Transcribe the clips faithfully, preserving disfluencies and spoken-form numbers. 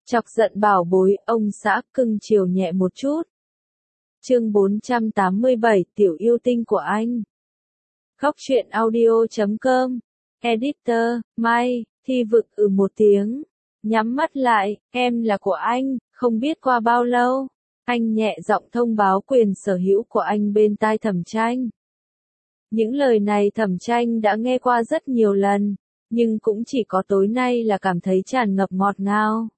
Chọc giận bảo bối, ông xã cưng chiều nhẹ một chút. Chương bốn trăm tám mươi bảy, tiểu yêu tinh của anh. Góc truyện audio chấm com. Editor, Mai, Thi Vực ừ một tiếng. Nhắm mắt lại, em là của anh, không biết qua bao lâu. Anh nhẹ giọng thông báo quyền sở hữu của anh bên tai Thẩm Tranh. Những lời này Thẩm Tranh đã nghe qua rất nhiều lần, nhưng cũng chỉ có tối nay là cảm thấy tràn ngập ngọt ngào.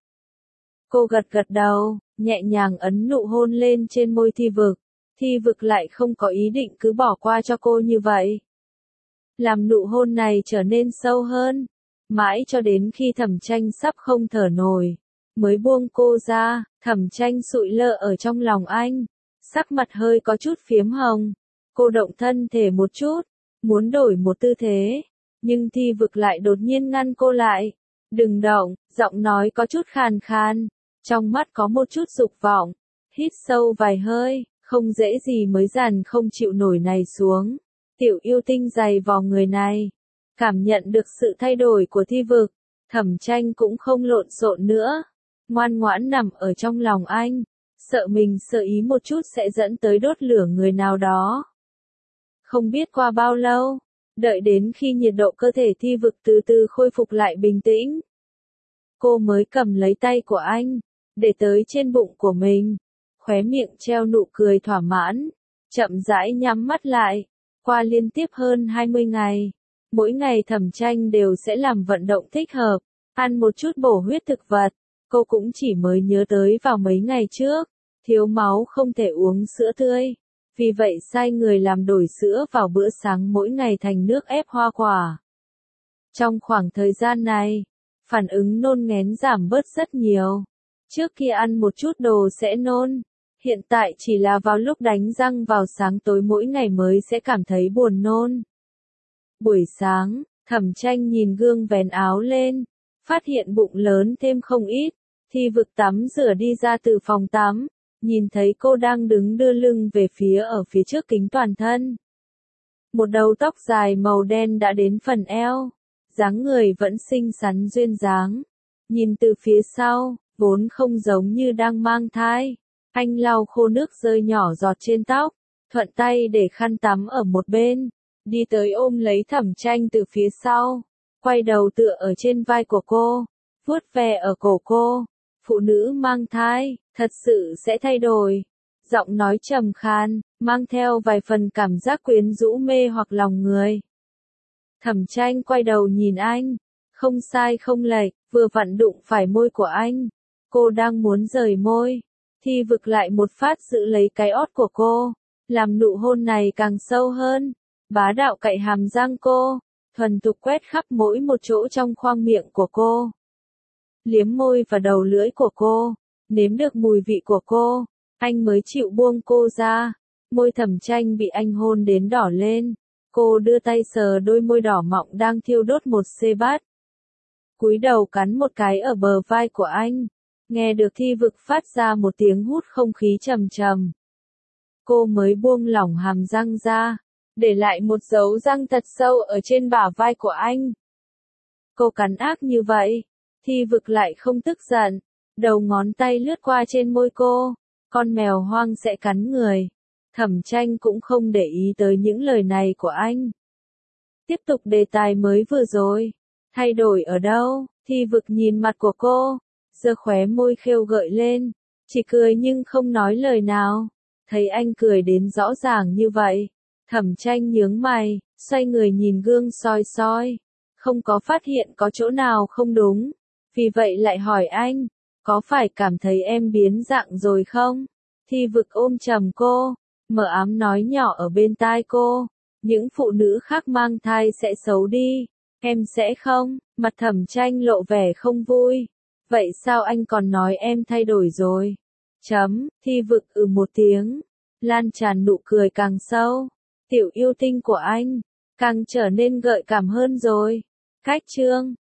Cô gật gật đầu, nhẹ nhàng ấn nụ hôn lên trên môi Thi Vực. Thi Vực lại không có ý định cứ bỏ qua cho cô như vậy. Làm nụ hôn này trở nên sâu hơn, mãi cho đến khi Thẩm Tranh sắp không thở nổi, mới buông cô ra. Thẩm Tranh sụi lơ ở trong lòng anh, sắc mặt hơi có chút phiếm hồng. Cô động thân thể một chút, muốn đổi một tư thế, nhưng Thi Vực lại đột nhiên ngăn cô lại. Đừng động, giọng nói có chút khàn khàn, trong mắt có một chút dục vọng. Hít sâu vài hơi, không dễ gì mới dằn không chịu nổi này xuống. Tiểu yêu tinh dày vò người này, cảm nhận được sự thay đổi của Thi Vực, Thẩm Tranh cũng không lộn xộn nữa, ngoan ngoãn nằm ở trong lòng anh, sợ mình sơ ý một chút sẽ dẫn tới đốt lửa người nào đó. Không biết qua bao lâu, đợi đến khi nhiệt độ cơ thể Thi Vực từ từ khôi phục lại bình tĩnh, cô mới cầm lấy tay của anh, để tới trên bụng của mình, khóe miệng treo nụ cười thỏa mãn, chậm rãi nhắm mắt lại. Qua liên tiếp hơn hai mươi ngày, mỗi ngày Thẩm Tranh đều sẽ làm vận động thích hợp, ăn một chút bổ huyết thực vật. Cô cũng chỉ mới nhớ tới vào mấy ngày trước, thiếu máu không thể uống sữa tươi, vì vậy sai người làm đổi sữa vào bữa sáng mỗi ngày thành nước ép hoa quả. Trong khoảng thời gian này, phản ứng nôn nghén giảm bớt rất nhiều. Trước kia ăn một chút đồ sẽ nôn, hiện tại chỉ là vào lúc đánh răng vào sáng tối mỗi ngày mới sẽ cảm thấy buồn nôn. Buổi sáng, Thẩm Tranh nhìn gương vén áo lên, phát hiện bụng lớn thêm không ít. Thi Vực tắm rửa đi ra từ phòng tắm, nhìn thấy cô đang đứng đưa lưng về phía ở phía trước kính toàn thân. Một đầu tóc dài màu đen đã đến phần eo, dáng người vẫn xinh xắn duyên dáng. Nhìn từ phía sau, vốn không giống như đang mang thai. Anh lau khô nước rơi nhỏ giọt trên tóc, thuận tay để khăn tắm ở một bên, đi tới ôm lấy Thẩm Tranh từ phía sau, quay đầu tựa ở trên vai của cô, vuốt ve ở cổ cô. Phụ nữ mang thai, thật sự sẽ thay đổi. Giọng nói trầm khan, mang theo vài phần cảm giác quyến rũ mê hoặc lòng người. Thẩm Tranh quay đầu nhìn anh, không sai không lệch, vừa vặn đụng phải môi của anh. Cô đang muốn rời môi, Thi Vực lại một phát giữ lấy cái ót của cô, làm nụ hôn này càng sâu hơn, bá đạo cạy hàm răng cô, thuần thục quét khắp mỗi một chỗ trong khoang miệng của cô. Liếm môi và đầu lưỡi của cô, nếm được mùi vị của cô, anh mới chịu buông cô ra. Môi Thẩm Tranh bị anh hôn đến đỏ lên, cô đưa tay sờ đôi môi đỏ mọng đang thiêu đốt một xê bát. Cúi đầu cắn một cái ở bờ vai của anh, nghe được Thi Vực phát ra một tiếng hút không khí trầm trầm. Cô mới buông lỏng hàm răng ra, để lại một dấu răng thật sâu ở trên bả vai của anh. Cô cắn ác như vậy, Thi Vực lại không tức giận, đầu ngón tay lướt qua trên môi cô, con mèo hoang sẽ cắn người. Thẩm Tranh cũng không để ý tới những lời này của anh. Tiếp tục đề tài mới vừa rồi, thay đổi ở đâu? Thi Vực nhìn mặt của cô, giơ khóe môi khêu gợi lên, chỉ cười nhưng không nói lời nào. Thấy anh cười đến rõ ràng như vậy, Thẩm Tranh nhướng mày, xoay người nhìn gương soi soi, không có phát hiện có chỗ nào không đúng. Vì vậy lại hỏi anh, có phải cảm thấy em biến dạng rồi không? Thi Vực ôm chầm cô, mờ ám nói nhỏ ở bên tai cô, những phụ nữ khác mang thai sẽ xấu đi, em sẽ không? Mặt Thẩm Tranh lộ vẻ không vui. Vậy sao anh còn nói em thay đổi rồi? Chấm, Thi Vực ừ một tiếng, lan tràn nụ cười càng sâu. Tiểu yêu tinh của anh, càng trở nên gợi cảm hơn rồi. Cách chương